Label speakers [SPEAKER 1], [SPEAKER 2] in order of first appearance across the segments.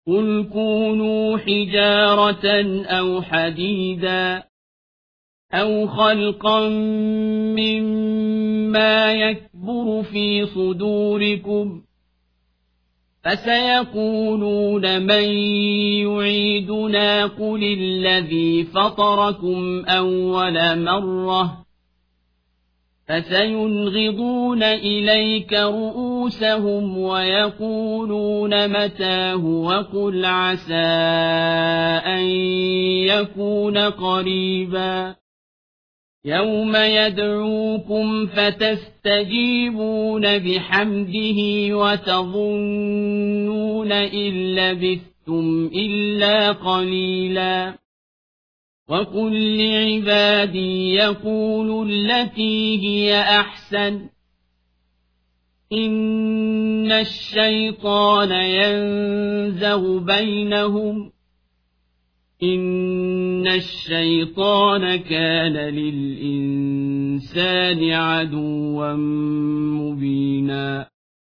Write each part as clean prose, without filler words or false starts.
[SPEAKER 1] قل كونوا حجارة أو حديدا أو خلقا مما يكبر في صدوركم فسيقولون من يعيدنا قل الذي فطركم أول مرة فسينغضون إليك رؤوسهم ويقولون متاه وقل عسى أن يكون قريبا يوم يدعوكم فتستجيبون بحمده وتظنون إن لبثتم إلا قليلا وقل لعبادي يقولوا التي هي أحسن إن الشيطان ينزغ بينهم إن الشيطان كان للإنسان عدوا مبينا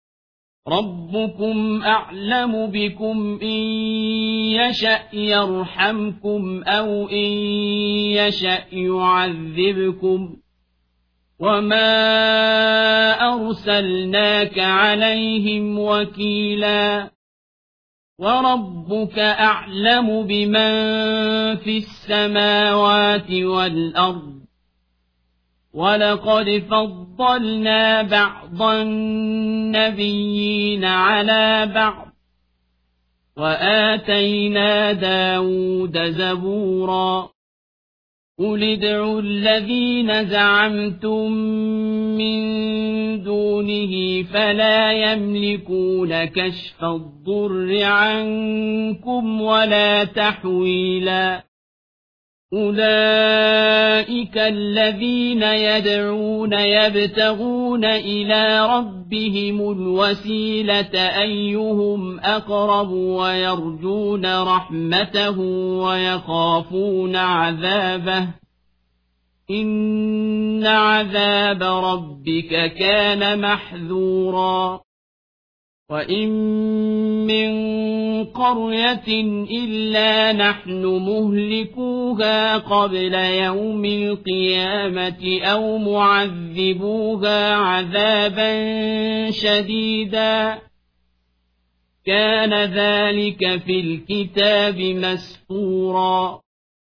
[SPEAKER 1] ربكم أعلم بكم إن يشأ يرحمكم أو إن يشأ يعذبكم وما أرسلناك عليهم وكيلا وربك أعلم بمن في السماوات والأرض ولقد فضلنا بعض النبيين على بعض وآتينا داود زبورا قل ادعوا الذين زعمتم من دونه فلا يملكون كشف الضر عنكم ولا تحويلا أولئك الذين يدعون يبتغون إلى ربهم الوسيلة أيهم أقرب ويرجون رحمته ويخافون عذابه إن عذاب ربك كان محذورا وإن من قرية إلا نحن مهلكوها قبل يوم القيامة أو معذبوها عذابا شديدا كان ذلك في الكتاب مسطورا